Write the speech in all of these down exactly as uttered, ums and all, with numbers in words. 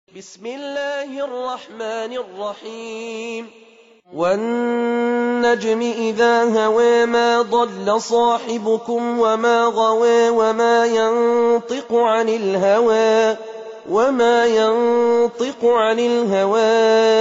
بسم الله الرحمن الرحيم والنجم إذا هوى ما ضل صاحبكم وما غوى وما ينطق عن الهوى وما ينطق عن الهوى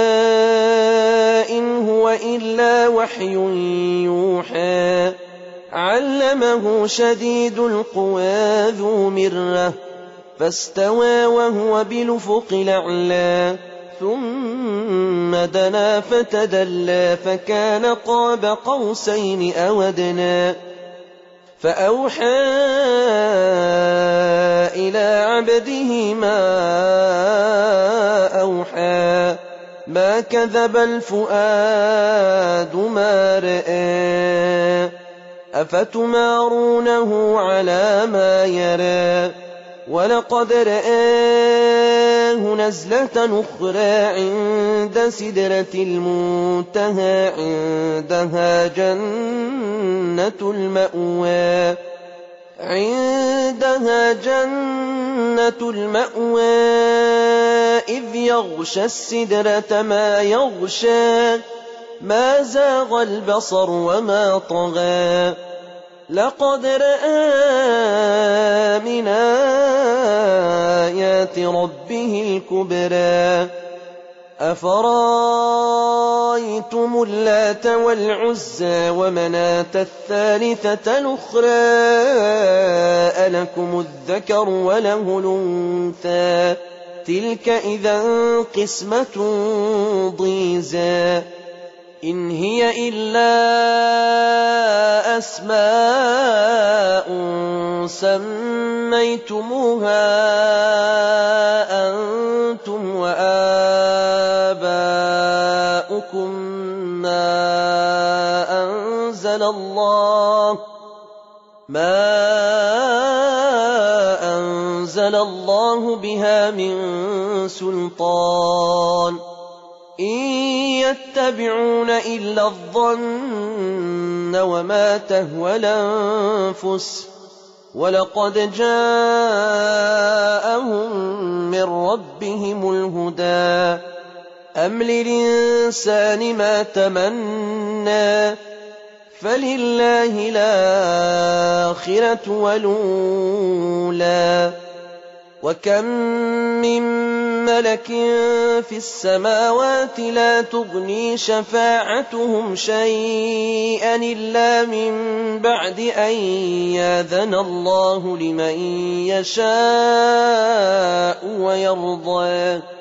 إن هو إلا وحي يوحى علمه شديد القوى ذو مرة فاستوى وهو بالأفق الأعلى ثم دنا فتدلى فكان قاب قوسين أو أدنى فأوحى إلى عبده ما أوحى ما كذب الفؤاد ما رأى أفتمارونه على ما يرى ولقد رآه نزلة أخرى عند سدرة المنتهى عندها جنة المأوى عندها جنة المأوى إذ يغشى السدرة ما يغشى ما زاغ البصر وما طغى لقد رأى من آيات ربه الكبرى أفرايتم اللات والعزى ومناة الثالثة الأخرى ألكم الذكر وله الأنثى تلك إذا قسمة ضيزى إن هي إلا أسماء سميتموها أنتم وآباؤكم ما أنزل الله ما أنزل الله بها من سلطان إن يتبعون إلا الظن وما تهوى الأنفس ولقد جاءهم من ربهم الهدى أم للإنسان ما تمنى فلله الآخرة والأولى وكم من ملك في السماوات لا تغني شفاعتهم شيئا إلا من بعد أن يأذن الله لمن يشاء ويرضى